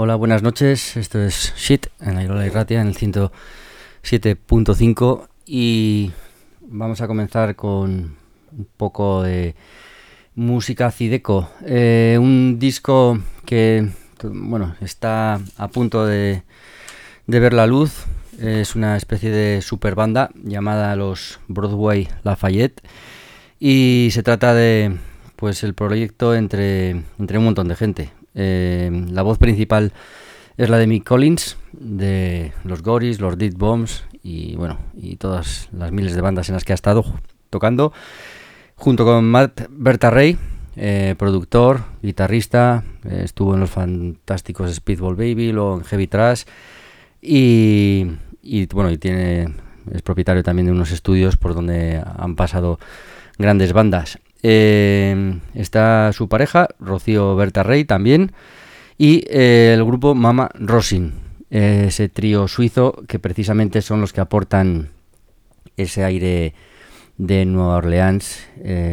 Hola, buenas noches. Esto es Shit en la Irola Irratia en el 107.5 y vamos a comenzar con un poco de música Zydeco. Un disco que, bueno, está a punto de ver la luz. Es una especie de super banda llamada los Broadway Lafayette y se trata de, pues, el proyecto entre un montón de gente. La voz principal es la de Mick Collins, de los Goris, los Dead Bombs y bueno, y todas las miles de bandas en las que ha estado tocando, junto con Matt Berta-Ray, productor, guitarrista, estuvo en los fantásticos Speedball Baby, luego en Heavy Trash y bueno, y es propietario también de unos estudios por donde han pasado grandes bandas. Está su pareja, Rocío Berta-Ray, también, y el grupo Mama Rosin, ese trío suizo que precisamente son los que aportan ese aire de Nueva Orleans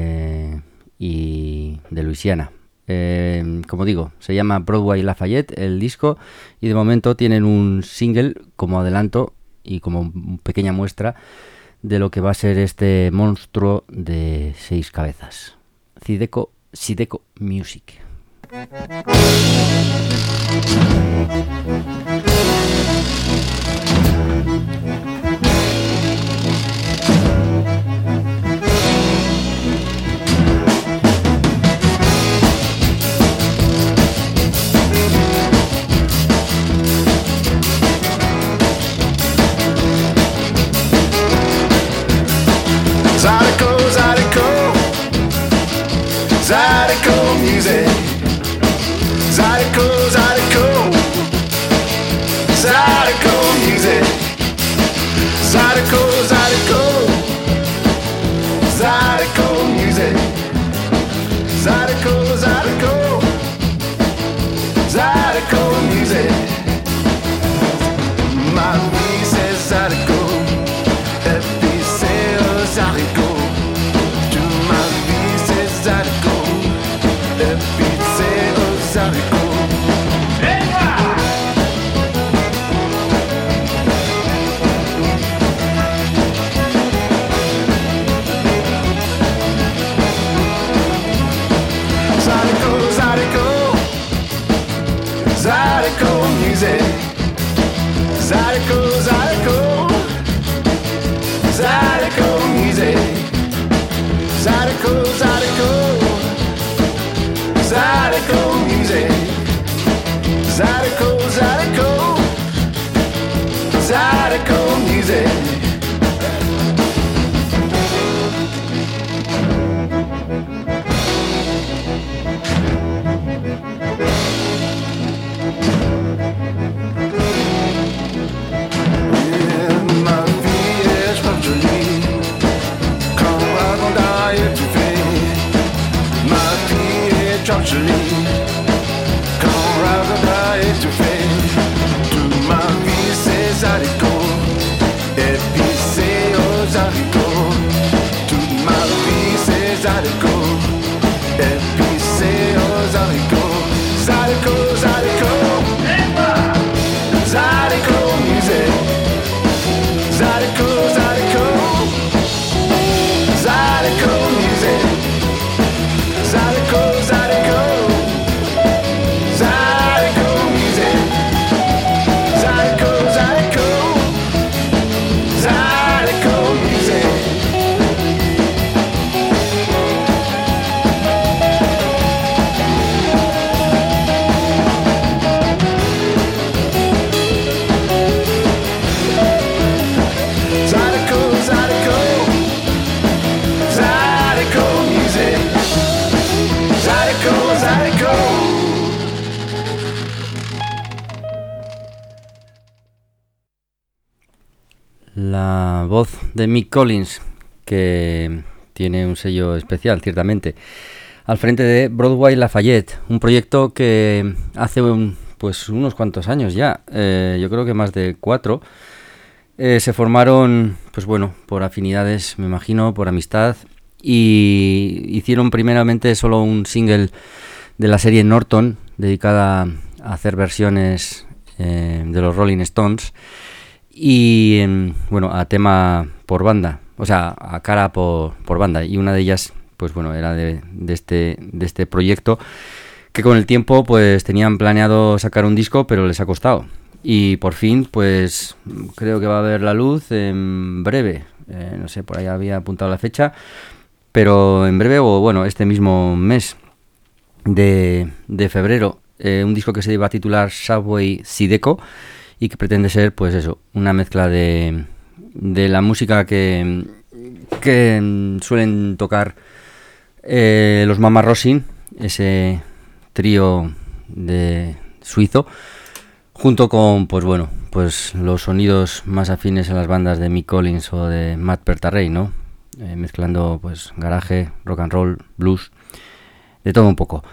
y de Luisiana. Como digo, se llama Broadway Lafayette el disco y de momento tienen un single como adelanto y como pequeña muestra de lo que va a ser este monstruo de 6 cabezas. Zydeco Music. Zydeco music, Zydeco, Zydeco, Zydeco music, Zydeco, Zydeco, Zydeco music, Zydeco, Zydeco, Zydeco music. Ma vie c'est Zydeco, et puis c'est Zydeco. Ma vie c'est Zydeco. Zydeco. Zydeco music, Zydeco, Zydeco, Zydeco music, Zydeco, Zydeco, Zydeco music, Zydeco, Zydeco, Zydeco music. Quand Raga est étouffé, toute ma vie c'est Zydeco, et puis c'est aux haricots. Toute ma vie c'est Zydeco, et puis c'est aux haricots. Zydeco, Zydeco, Zydeco music, Zydeco, Zydeco, Zydeco music, Zydeco, Zydeco. La voz de Mick Collins, que tiene un sello especial, ciertamente, al frente de Broadway Lafayette, un proyecto que hace unos cuantos años ya, yo creo que más de 4, se formaron, pues bueno, por afinidades, me imagino, por amistad, y hicieron primeramente solo un single de la serie Norton, dedicada hacer versiones de los Rolling Stones y bueno, a tema por banda, o sea, a cara por banda, y una de ellas pues bueno, era de este proyecto que con el tiempo pues tenían planeado sacar un disco, pero les ha costado. Y por fin, pues creo que va a ver la luz en breve. No sé, por ahí había apuntado la fecha, pero en breve, o bueno, este mismo mes de febrero, un disco que se va a titular Subway Zydeco y que pretende ser, pues eso, una mezcla de la música que suelen tocar los Mama Rosin, ese trío de suizo, junto con, pues bueno, pues los sonidos más afines a las bandas de Mick Collins o de Matt Pertarrey, ¿no? Mezclando pues garaje, rock and roll, blues, de todo un poco.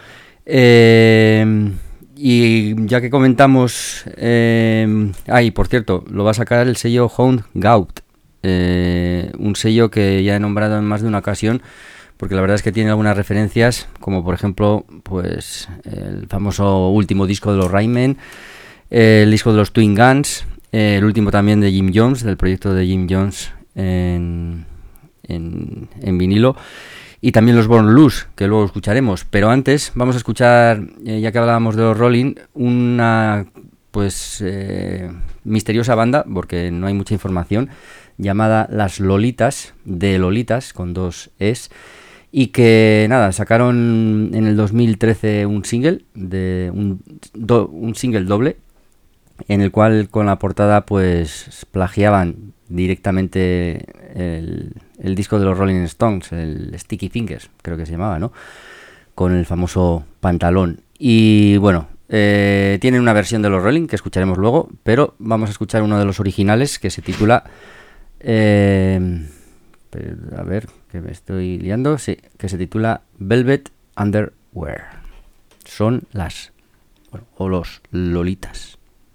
Y ya que comentamos, por cierto, lo va a sacar el sello Hound Goat, un sello que ya he nombrado en más de una ocasión, porque la verdad es que tiene algunas referencias, como por ejemplo, pues el famoso último disco de los Rain Men, el disco de los Twin Guns, el último también de Jim Jones, del proyecto de Jim Jones en vinilo, y también los Born Loose, que luego escucharemos. Pero antes vamos a escuchar, ya que hablábamos de los Rolling, una pues misteriosa banda, porque no hay mucha información, llamada Las Lolitas, de Lolitas, con 2 Es, y que nada, sacaron en el 2013 un single, un single doble, en el cual con la portada pues plagiaban directamente el disco de los Rolling Stones, el Sticky Fingers, creo que se llamaba, ¿no? Con el famoso pantalón. Y bueno, tienen una versión de los Rolling que escucharemos luego, pero vamos a escuchar uno de los originales que se titula... a ver, que me estoy liando. Sí, que se titula Velvet Underwear. Son las... bueno, o los Lolitas.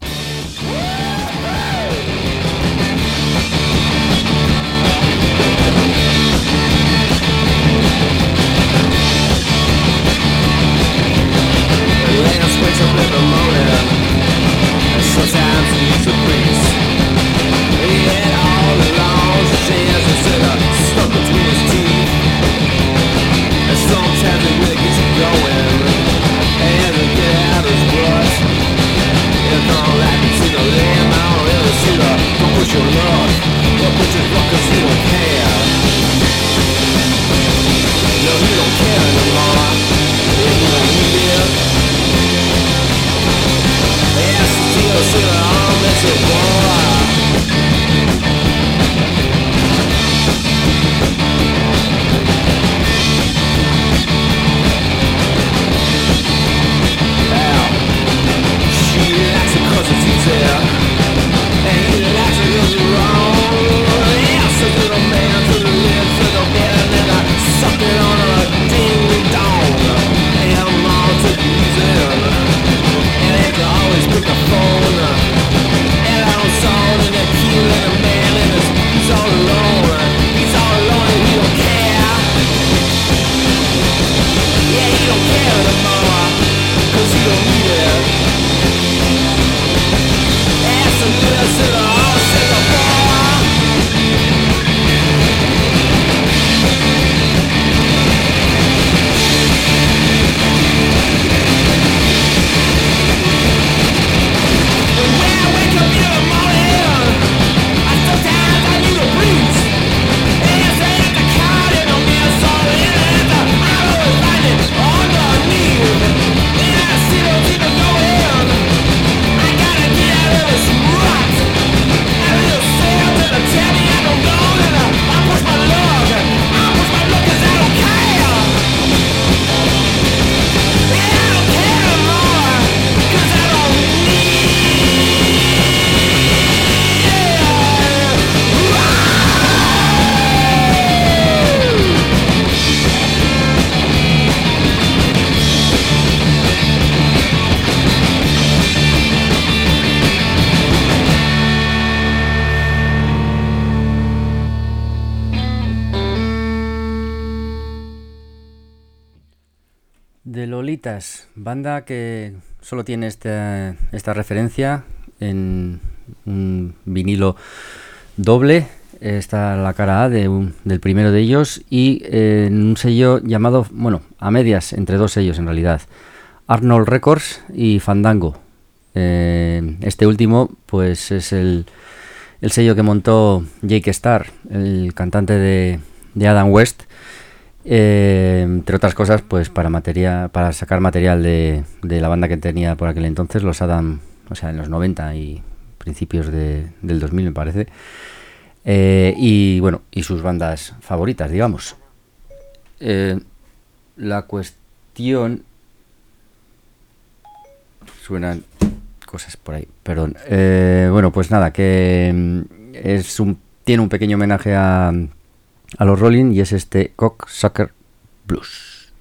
Your love, but put your fuck 'cause he don't care. No, he don't care anymore. He don't need it. Yes, still see the arm, that's it, boy. Well, she likes it 'cause it's easy. And he likes it 'cause it's wrong. Yes, it's a The Lolitas, banda que solo tiene esta referencia en un vinilo doble. Está la cara A del primero de ellos y en un sello llamado, bueno, a medias, entre dos sellos en realidad, Arnold Records y Fandango. Este último pues es el sello que montó Jake Starr, el cantante de Adam West, entre otras cosas pues para sacar material de la banda que tenía por aquel entonces, los Adam, o sea, en los 90 y principios del 2000 me parece. Y bueno, y sus bandas favoritas, digamos. La cuestión... Suenan cosas por ahí, perdón. Bueno, pues nada, que tiene un pequeño homenaje a los Rolling y es este Cocksucker Blues.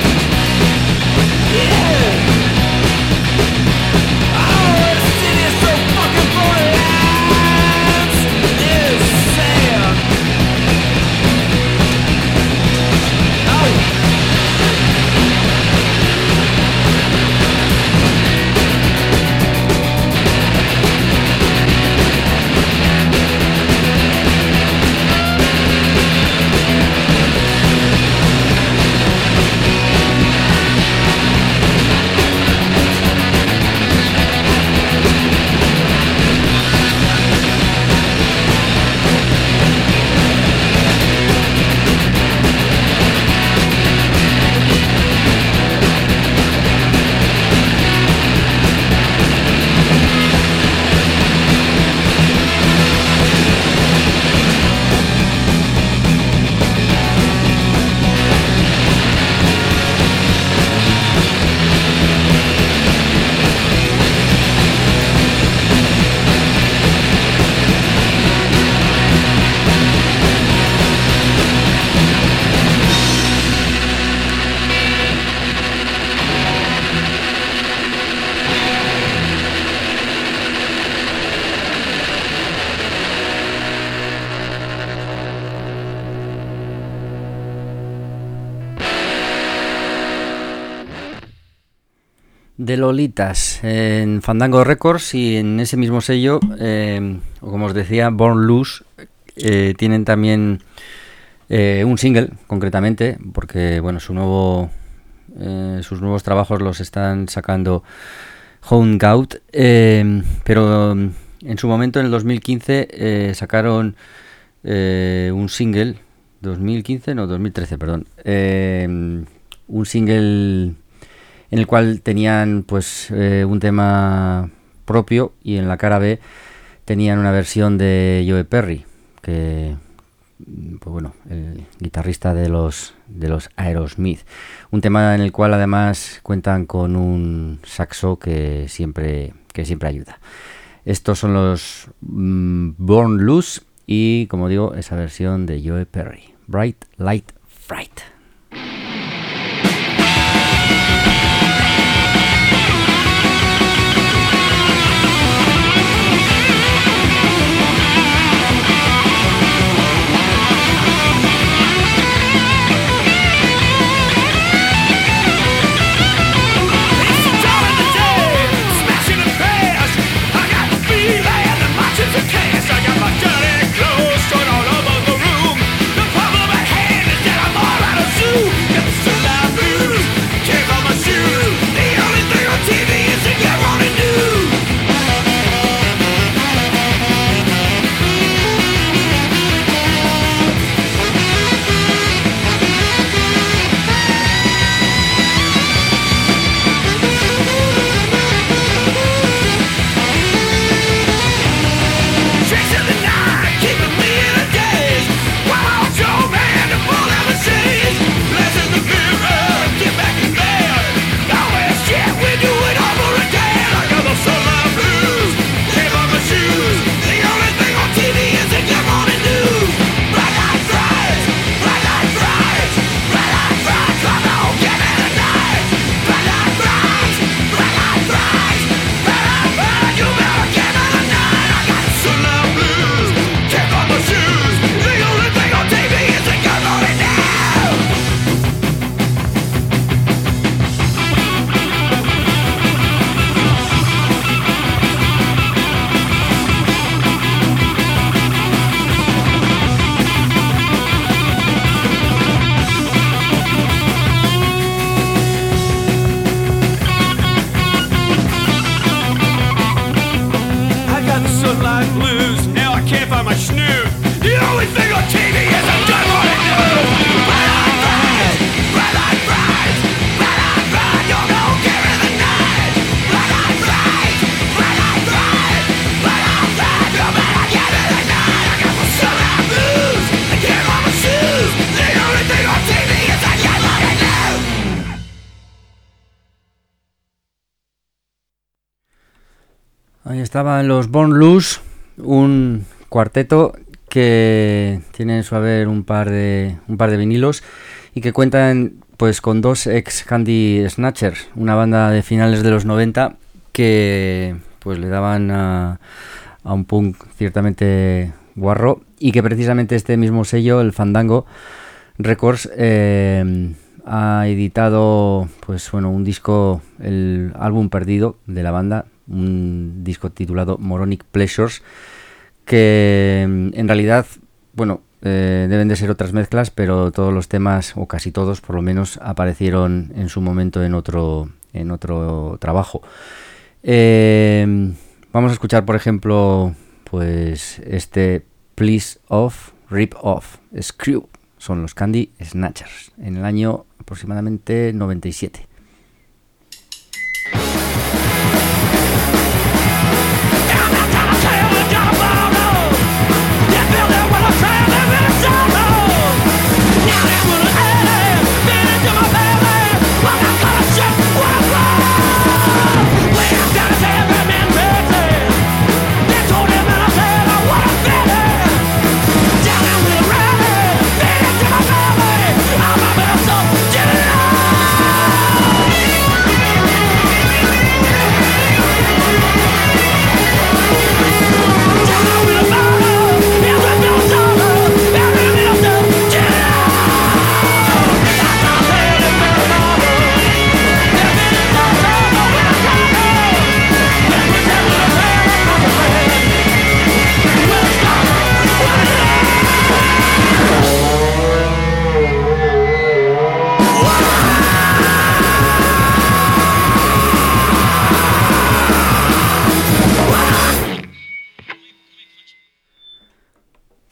City de Lolitas en Fandango Records, y en ese mismo sello, o como os decía, Born Loose, tienen también un single, concretamente, porque bueno, sus nuevos trabajos los están sacando Home Gout, pero en su momento, en el 2015, sacaron un single, 2013, perdón, un single en el cual tenían pues un tema propio, y en la cara B tenían una versión de Joe Perry, que pues bueno, el guitarrista de los Aerosmith, un tema en el cual además cuentan con un saxo que siempre ayuda. Estos son los Born Loose, y como digo, esa versión de Joe Perry, Bright Light Fright. Ahí estaban los Born Loose, un cuarteto que tiene en su haber un par de vinilos, y que cuentan pues con dos ex Candy Snatchers, una banda de finales de los 90 que pues le daban a un punk ciertamente guarro, y que precisamente este mismo sello, el Fandango Records, ha editado pues bueno, un disco, el álbum perdido de la banda, un disco titulado Moronic Pleasures, que en realidad, bueno, deben de ser otras mezclas, pero todos los temas, o casi todos por lo menos, aparecieron en su momento en otro trabajo. Vamos a escuchar, por ejemplo, pues este Please Off, Rip Off, Screw, son los Candy Snatchers, en el año aproximadamente 97. I'm a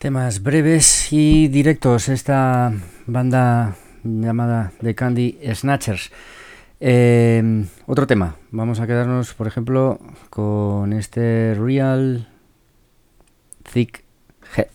Temas breves y directos, esta banda llamada The Candy Snatchers. Otro tema, vamos a quedarnos por ejemplo con este Real Thick Head.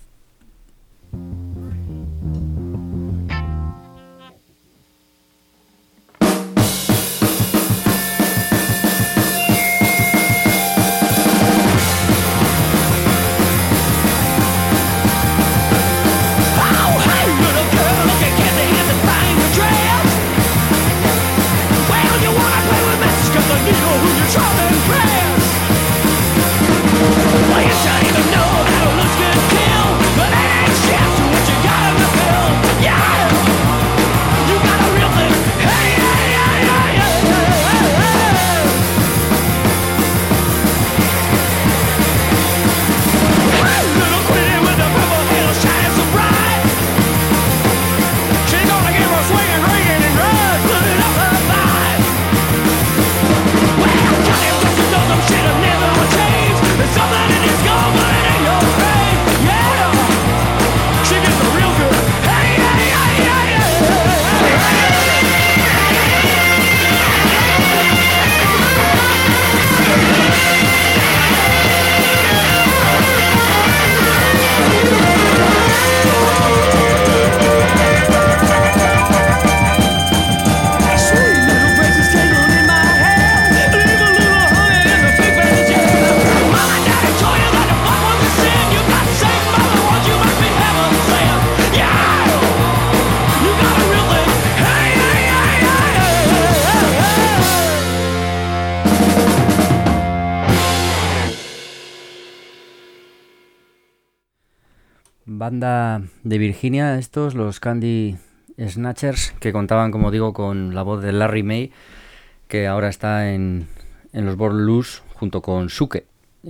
Banda de Virginia, estos, los Candy Snatchers, que contaban, como digo, con la voz de Larry May, que ahora está en los Born Loose, junto con Suke,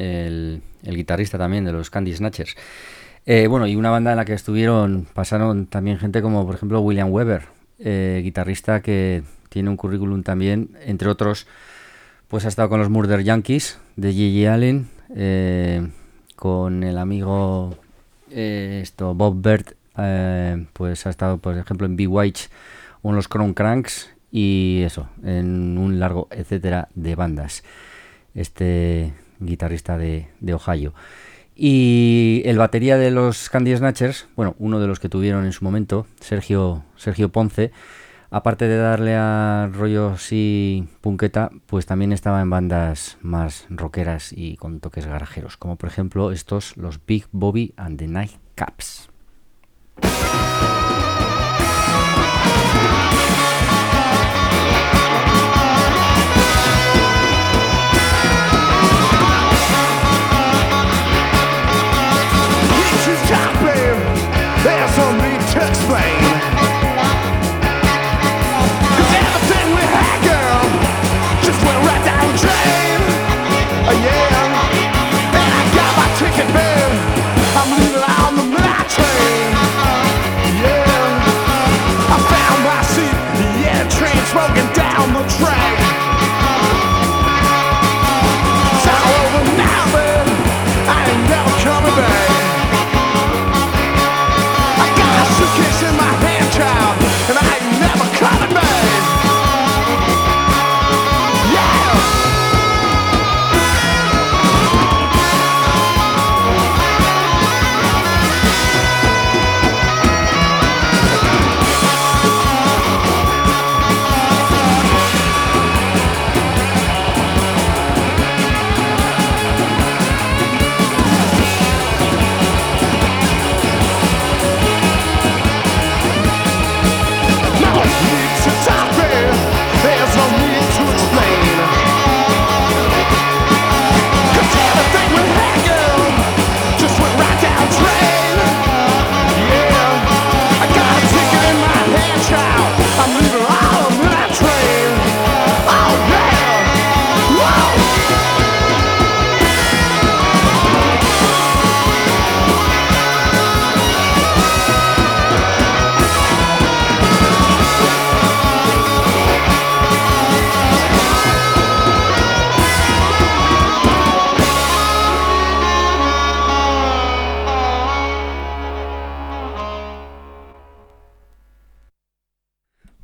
el guitarrista también de los Candy Snatchers. Bueno, y una banda en la que pasaron también gente como, por ejemplo, William Weber, guitarrista que tiene un currículum también, entre otros, pues ha estado con los Murder Yankees de J.J. Allen, con el amigo Bob Bert, pues ha estado, por ejemplo, en B-White o en los Crown Cranks y eso, en un largo etcétera de bandas, este guitarrista de Ohio. Y el batería de los Candy Snatchers, bueno, uno de los que tuvieron en su momento, Sergio Ponce, aparte de darle a rollo así punqueta, pues también estaba en bandas más rockeras y con toques garajeros, como por ejemplo estos, los Big Bobby and the Nightcaps. There's only to explain. 'Cause everything we had, girl, just went right down the drain. Yeah, and I got my ticket, babe. I'm leaving on the night train.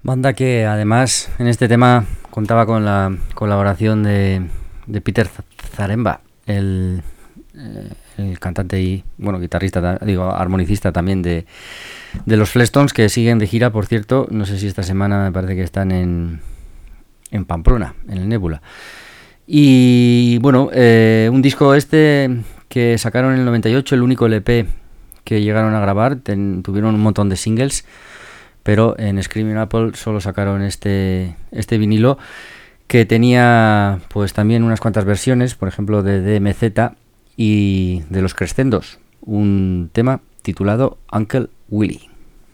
Banda que además en este tema contaba con la colaboración de Peter Zaremba, el cantante y bueno, guitarrista, digo, armonicista también de los Flintstones, que siguen de gira, por cierto. No sé si esta semana me parece que están en Pamplona, en el Nébula. Y bueno, un disco que sacaron en el 98, el único LP que llegaron a grabar, tuvieron un montón de singles, pero en Screaming Apple solo sacaron este vinilo, que tenía pues también unas cuantas versiones, por ejemplo de DMZ y de los Crescendos, un tema titulado Uncle Willie.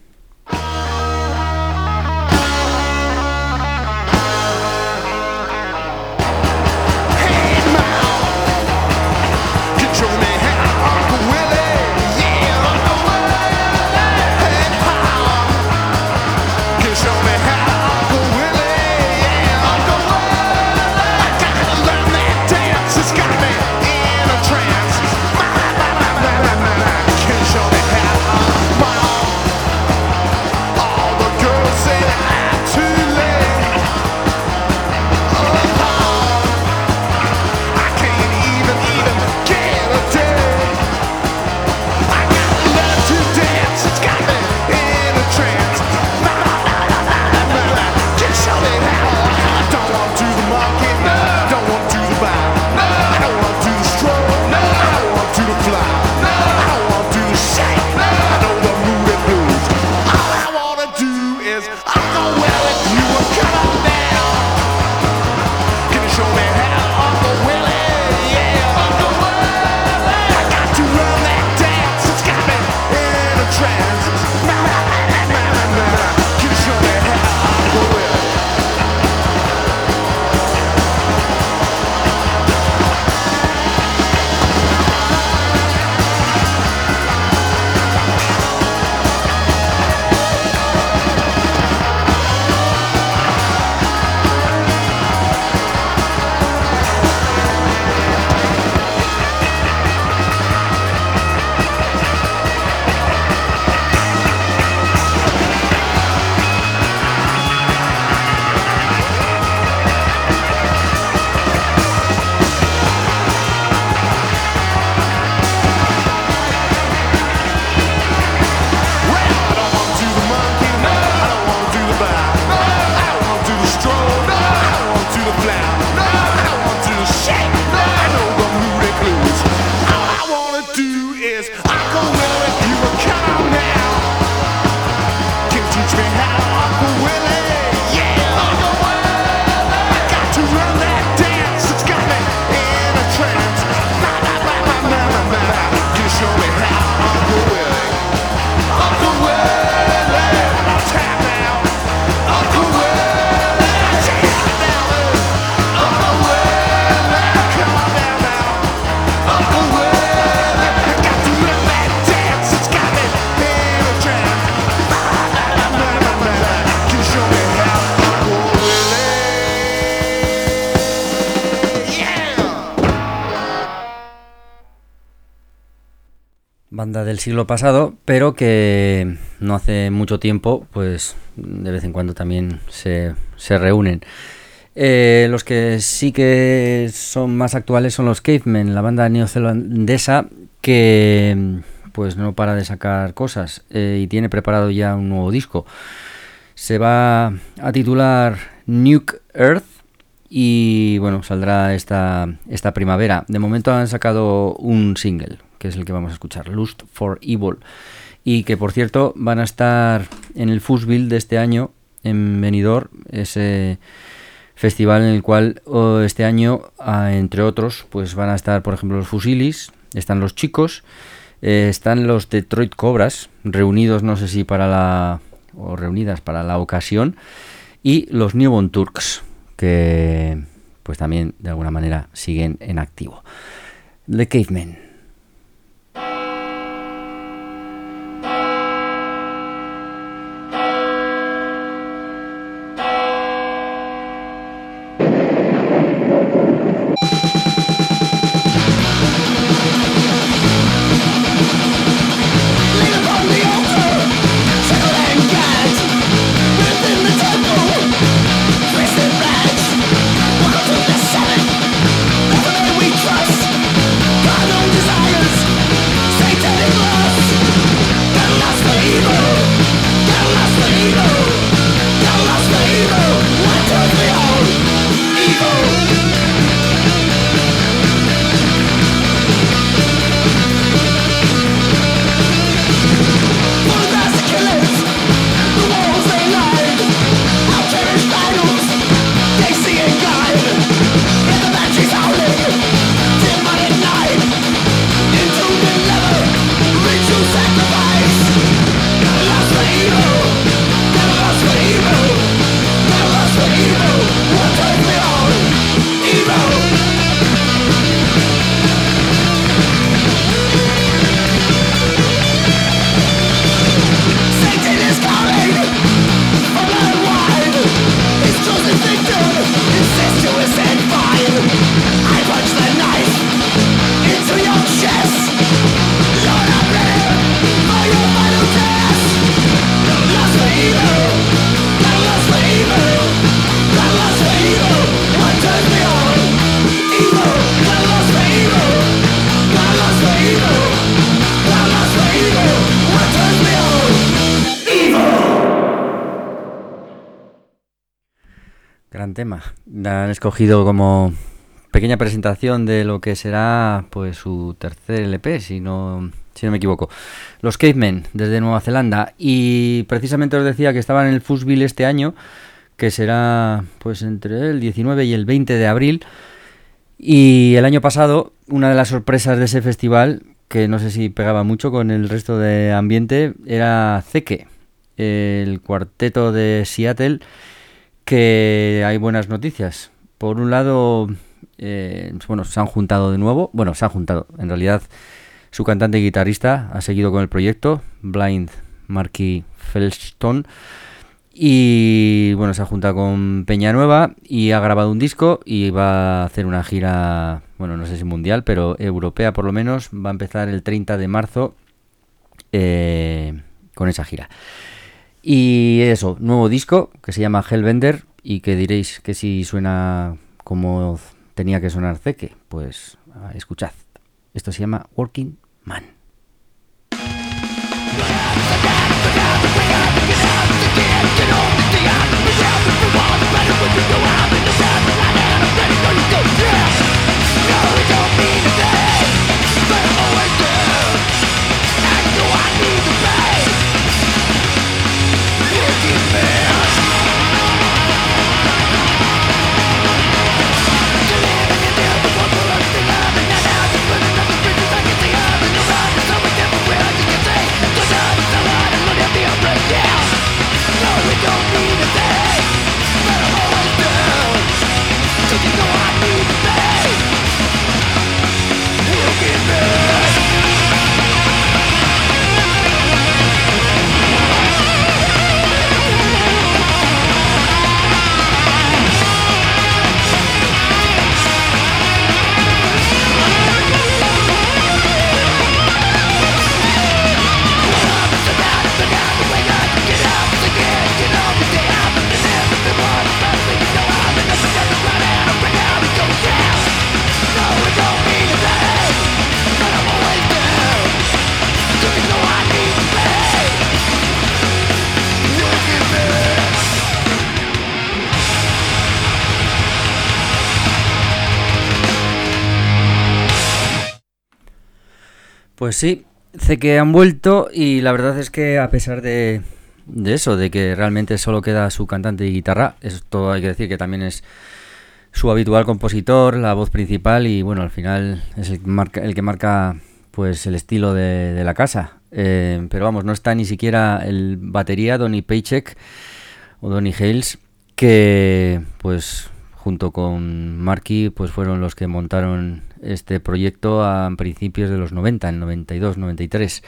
Banda del siglo pasado, pero que no hace mucho tiempo, pues de vez en cuando también se reúnen. Los que sí que son más actuales son los Cavemen, la banda neozelandesa que pues no para de sacar cosas y tiene preparado ya un nuevo disco. Se va a titular Nuke Earth y bueno, saldrá esta primavera. De momento han sacado un single, que es el que vamos a escuchar, Lust for Evil, y que por cierto van a estar en el Fuzzville de este año en Benidorm, ese festival en el cual este año, entre otros, pues van a estar por ejemplo los Fusilis, están los Chicos, están los Detroit Cobras, reunidos no sé si reunidas para la ocasión, y los Newborn Turks, que pues también de alguna manera siguen en activo. The Cavemen. Lean upon the altar, settle and guide within the temple. gran tema. Han escogido como pequeña presentación de lo que será pues su tercer LP, si no me equivoco. Los Cavemen, desde Nueva Zelanda. Y precisamente os decía que estaban en el Fuzzville este año, que será pues entre el 19 y el 20 de abril. Y el año pasado, una de las sorpresas de ese festival, que no sé si pegaba mucho con el resto de ambiente, era Zeke, el cuarteto de Seattle, que hay buenas noticias. Por un lado, se han juntado de nuevo. Bueno, se han juntado. En realidad, su cantante y guitarrista ha seguido con el proyecto, Blind Marky Felston. Y bueno, se ha juntado con Peña Nueva y ha grabado un disco y va a hacer una gira, bueno, no sé si mundial, pero europea por lo menos. Va a empezar el 30 de marzo con esa gira. Y eso, nuevo disco que se llama Hellbender y que diréis que si suena como tenía que sonar Zeke, pues escuchad. Esto se llama Working Man. Pues sí, sé que han vuelto y la verdad es que a pesar de eso, de que realmente solo queda su cantante y guitarra, esto hay que decir que también es su habitual compositor, la voz principal y bueno, al final es el que marca pues el estilo de la casa. Pero vamos, no está ni siquiera el batería Donny Paycheck o Donny Hales, que pues junto con Marky pues fueron los que montaron este proyecto a principios de los 90, en 92, 93.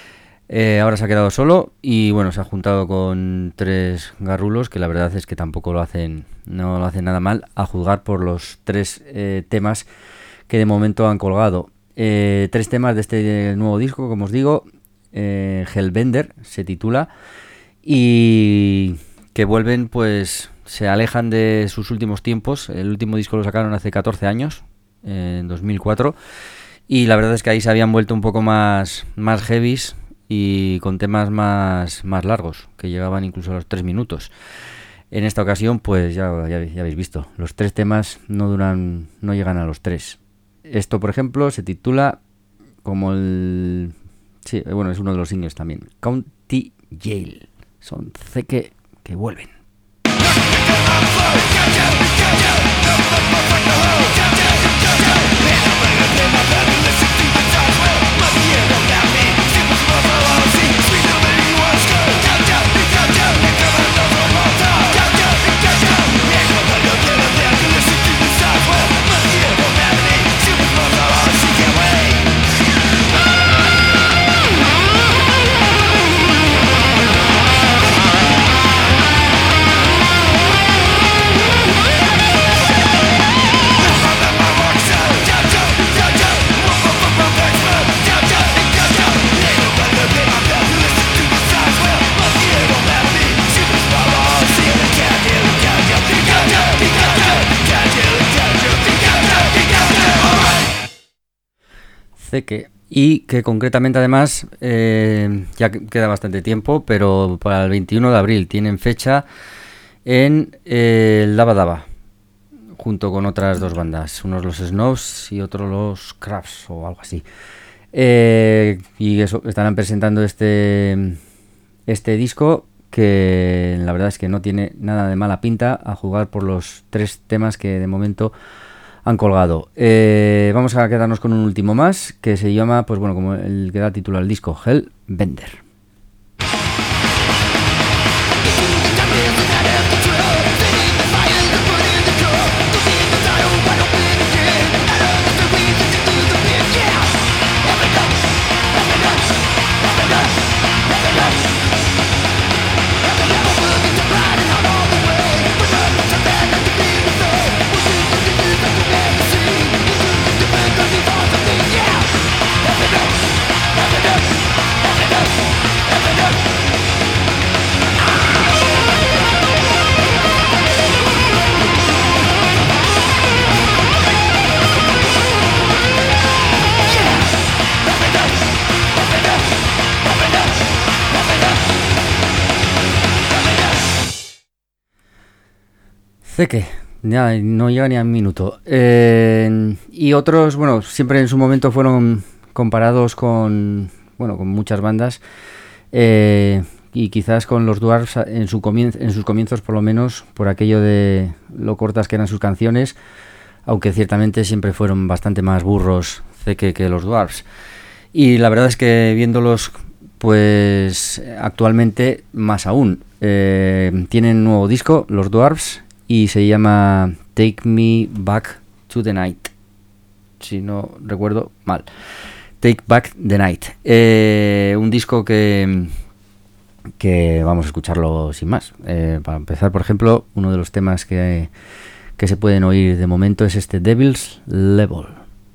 Ahora se ha quedado solo y bueno, se ha juntado con tres garrulos que la verdad es que tampoco no lo hacen nada mal, a juzgar por los tres temas que de momento han colgado. Tres temas de este nuevo disco, como os digo, Hellbender se titula, y que vuelven, pues se alejan de sus últimos tiempos. El último disco lo sacaron hace 14 años, en 2004, y la verdad es que ahí se habían vuelto un poco más heavies y con temas más largos, que llegaban incluso a los 3 minutos. En esta ocasión, pues ya habéis visto, los tres temas no llegan a los 3. Esto, por ejemplo, se titula como sí, bueno, es uno de los singles también, County Jail. Son Zeke que vuelven. Zeke, y que concretamente además ya queda bastante tiempo, pero para el 21 de abril tienen fecha en el Daba Daba, junto con otras dos bandas, unos los Snobs y otros los Crafts o algo así. Y eso, estarán presentando este disco, que la verdad es que no tiene nada de mala pinta, a jugar por los 3 temas que de momento han colgado. Vamos a quedarnos con un último más, que se llama, pues bueno, como el que da título al disco, Hellbender. Ceque, ya no llega ni a un minuto. Y otros, bueno, siempre en su momento fueron comparados con muchas bandas, y quizás con los Dwarfs en sus comienzos, por lo menos, por aquello de lo cortas que eran sus canciones, aunque ciertamente siempre fueron bastante más burros Ceque que los Dwarfs. Y la verdad es que viéndolos, pues actualmente más aún. Tienen un nuevo disco, los Dwarfs, y se llama Take Me Back to the Night, si no recuerdo mal. Take Back the Night. Un disco que vamos a escucharlo sin más. Para empezar, por ejemplo, uno de los temas que se pueden oír de momento es este Devil's Level.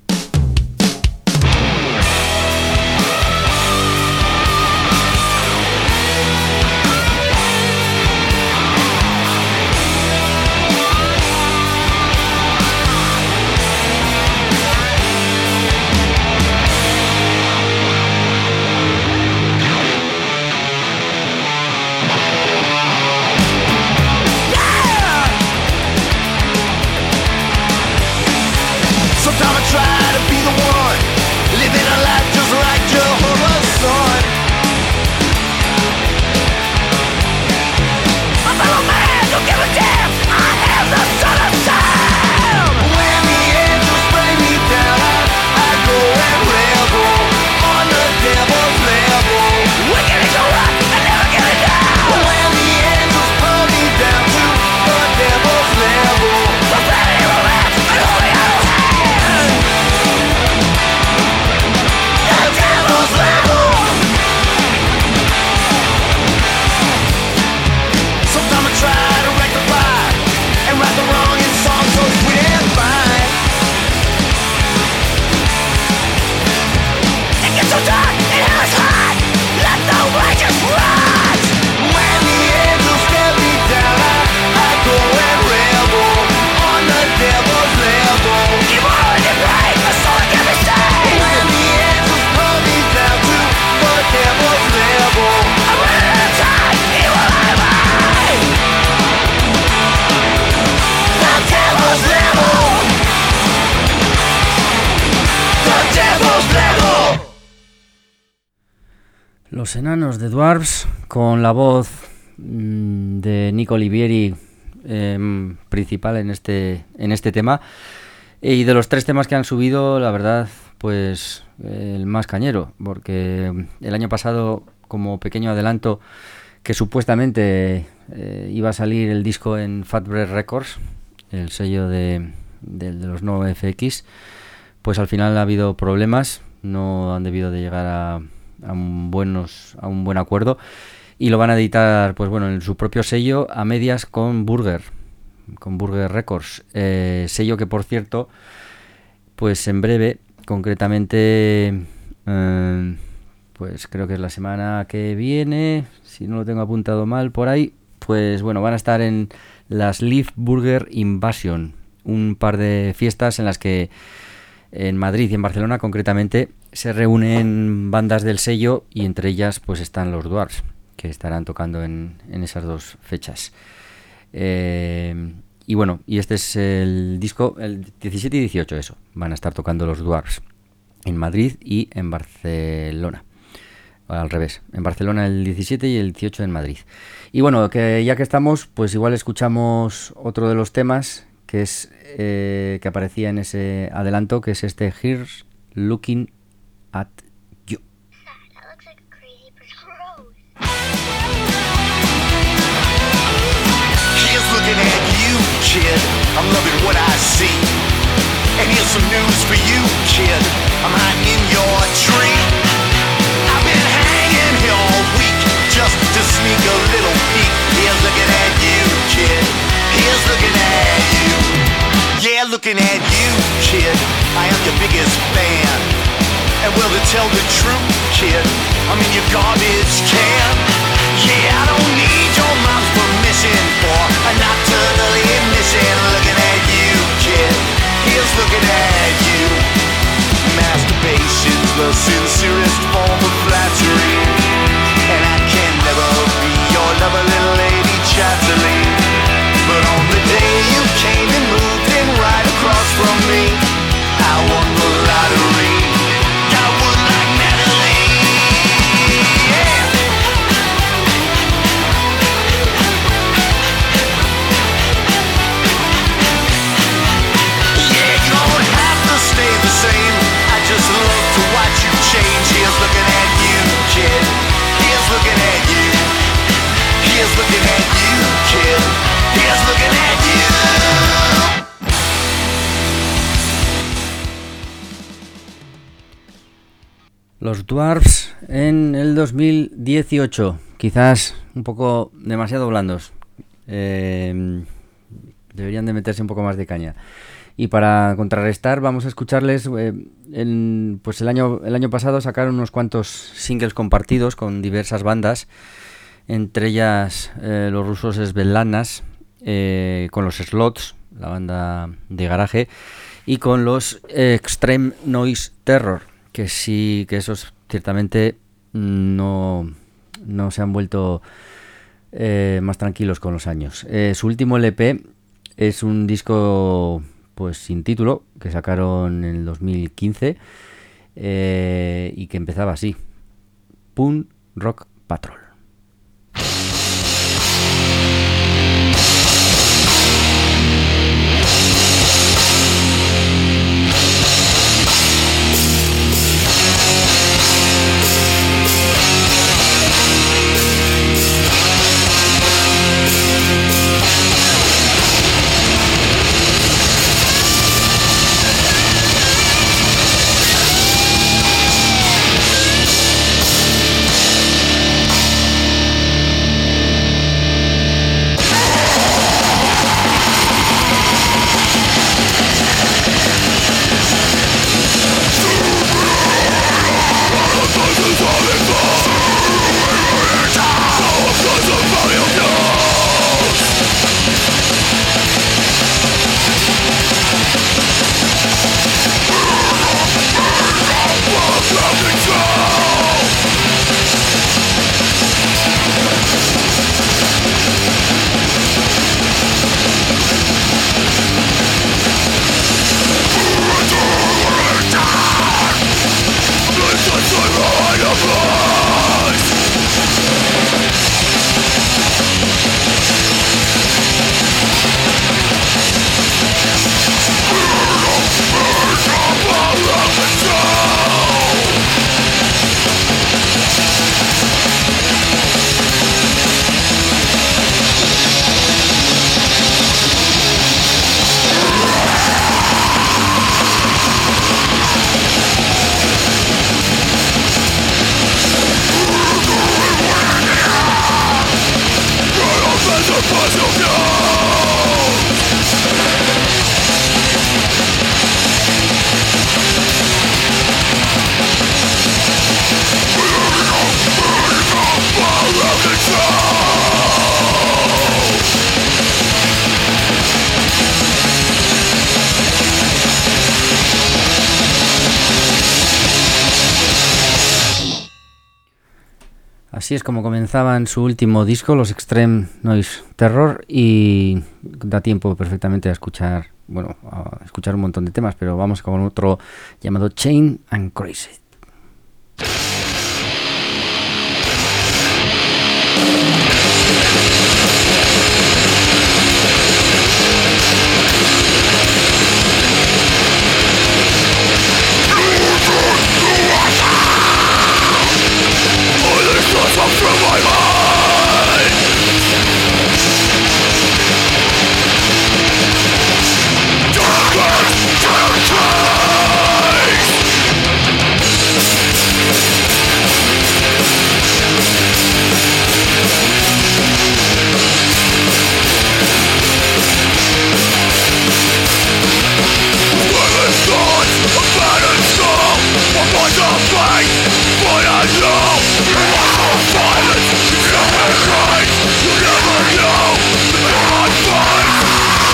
Los enanos de Dwarfs, con la voz de Nico Olivieri principal en este tema. Y de los 3 temas que han subido, la verdad, pues el más cañero, porque el año pasado, como pequeño adelanto, que supuestamente iba a salir el disco en Fat Breath Records, el sello de los No FX, pues al final ha habido problemas, no han debido de llegar a un buen acuerdo, y lo van a editar, pues bueno, en su propio sello, a medias con Burger Records, sello que, por cierto, pues en breve, concretamente, pues creo que es la semana que viene, si no lo tengo apuntado mal por ahí, pues bueno, van a estar en las Live Burger Invasion, un par de fiestas en las que en Madrid y en Barcelona concretamente se reúnen bandas del sello, y entre ellas pues están los Dwarfs, que estarán tocando en esas 2 fechas. Y bueno, y este es el disco, el 17 y 18, eso. Van a estar tocando los Dwarfs en Madrid y en Barcelona. Al revés, en Barcelona el 17 y el 18 en Madrid. Y bueno, que ya que estamos, pues igual escuchamos otro de los temas que es que aparecía en ese adelanto, que es este Here's Looking at You. That looks like a crazy person rose. Here's looking at you, kid. I'm loving what I see. And here's some news for you, kid. I'm hiding in your tree. I've been hanging here all week just to sneak a little peek. Here's looking at you, kid. Here's looking at you. Yeah, looking at you, kid. I am your biggest fan. And well, to tell the truth, kid, I'm in your garbage can. Yeah, I don't need your mom's permission for a nocturnal emission. Looking at you, kid. Here's looking at you. Masturbation's the sincerest form of flattery. And I can never be your lover, little lady Chatterley. But on the day you came and moved in right across from me, I won the lottery. I would like Natalie. Yeah. Yeah, you don't have to stay the same. I just love to watch you change. Here's looking at you, kid. Here's looking at you. Here's looking at you, kid. Here's looking at you. Los Dwarfs en el 2018, quizás un poco demasiado blandos. Deberían de meterse un poco más de caña. Y para contrarrestar vamos a escucharles, pues el año pasado sacaron unos cuantos singles compartidos con diversas bandas, entre ellas los rusos Svetlanas, con los Slots, la banda de garaje, y con los Extreme Noise Terror, que sí, que esos ciertamente no se han vuelto más tranquilos con los años. Su último LP es un disco pues sin título que sacaron en el 2015 y que empezaba así: Punk Rock Patrol. Así es como comenzaban su último disco, los Extreme Noise Terror, y da tiempo perfectamente a escuchar, bueno, a escuchar un montón de temas, pero vamos con otro llamado Chain and Crazy. From my mind, darkness terrorize. Violent thoughts, abandoned soul, a voice of faith, but I know. Violence, you never right, you never know the hard fight.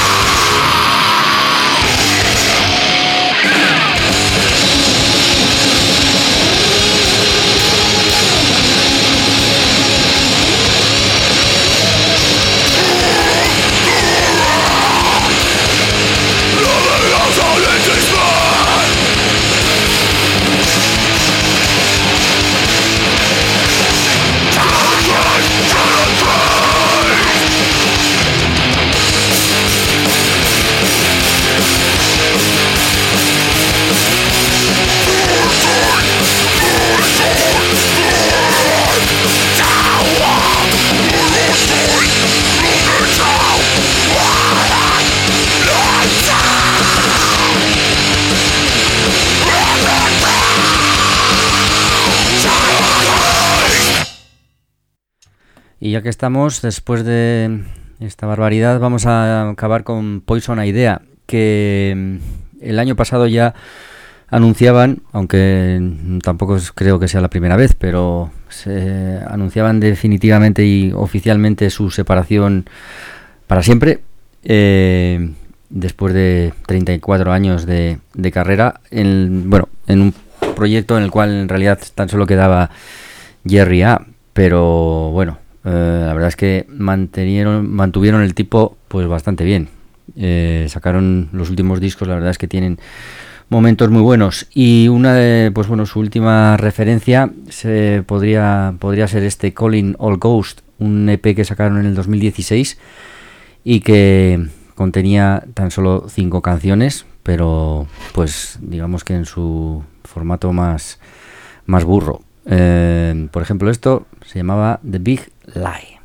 Loving us all in this man. Y ya que estamos, después de esta barbaridad, vamos a acabar con Poison Idea, que el año pasado ya anunciaban, aunque tampoco creo que sea la primera vez, pero se anunciaban definitivamente y oficialmente su separación para siempre, después de 34 años de carrera, en un proyecto en el cual en realidad tan solo quedaba Jerry A, pero bueno, la verdad es que mantuvieron el tipo pues bastante bien. Sacaron los últimos discos, la verdad es que tienen momentos muy buenos, y una de, pues bueno, su última referencia podría ser este Calling All Ghost, un EP que sacaron en el 2016 y que contenía tan solo 5 canciones, pero pues digamos que en su formato más burro. Por ejemplo, esto se llamaba The Big Lie.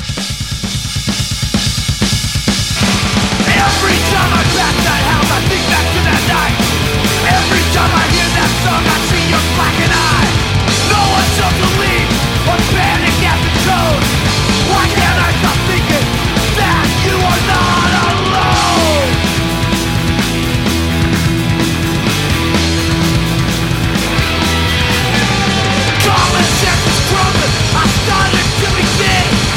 Every time I pass that house, I think back to that night. Every time I hear that song, I see your blackened eye. No one took the lead, or panic at the code. Why can't I stop thinking that you are not alone? Common sense is broken, I started to begin.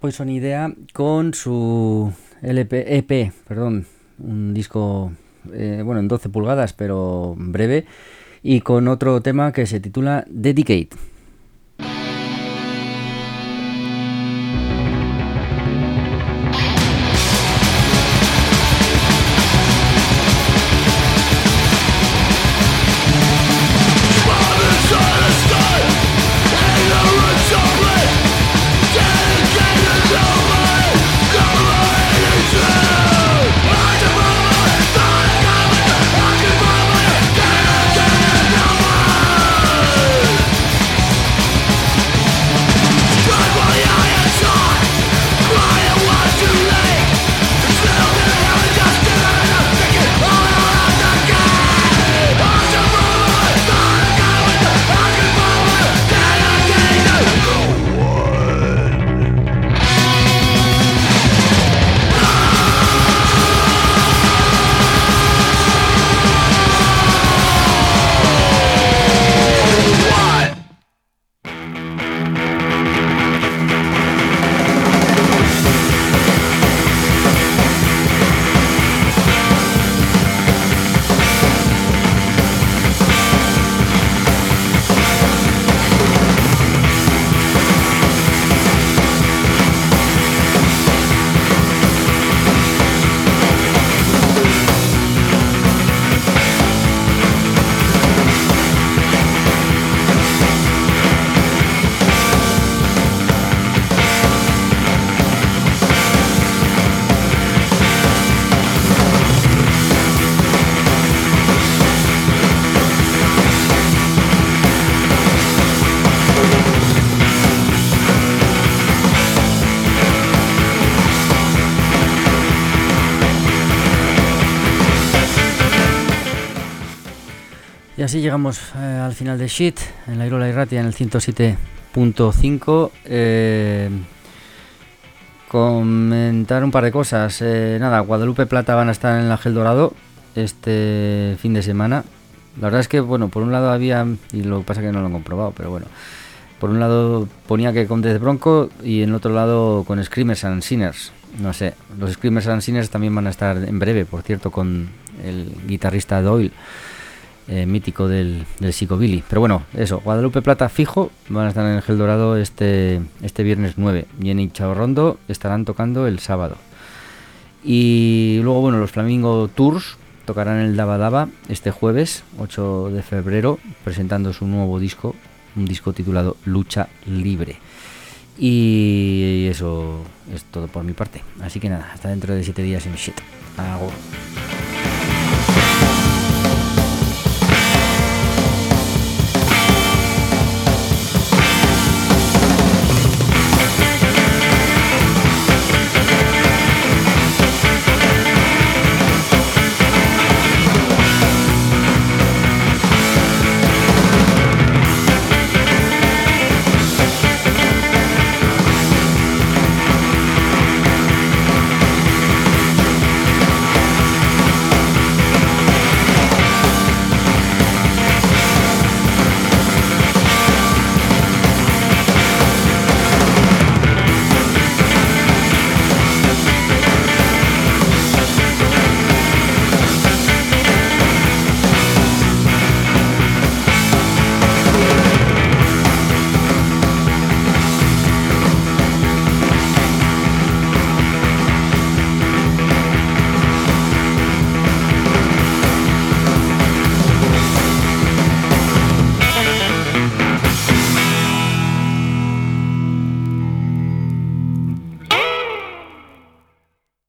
Poison Idea con su EP, perdón, un disco en 12 pulgadas, pero breve, y con otro tema que se titula Dedicate. Y así llegamos al final de Shit, en la Irola Irratia, en el 107.5. Comentar un par de cosas. Guadalupe Plata van a estar en el Ángel Dorado este fin de semana. La verdad es que, por un lado había, y lo que pasa es que no lo he comprobado, pero bueno, por un lado ponía que con Death Bronco y en el otro lado con Screamers and Sinners. No sé, los Screamers and Sinners también van a estar en breve, por cierto, con el guitarrista Doyle, mítico del Psychobilly. Pero bueno, eso, Guadalupe Plata fijo, van a estar en el Gel Dorado este viernes 9. Jenny Chavarrondo estarán tocando el sábado. Y luego, los Flamingo Tours tocarán el Daba Daba este jueves 8 de febrero, presentando su nuevo disco, un disco titulado Lucha Libre. Y eso es todo por mi parte. Así que nada, hasta dentro de 7 días en Shit. Agur.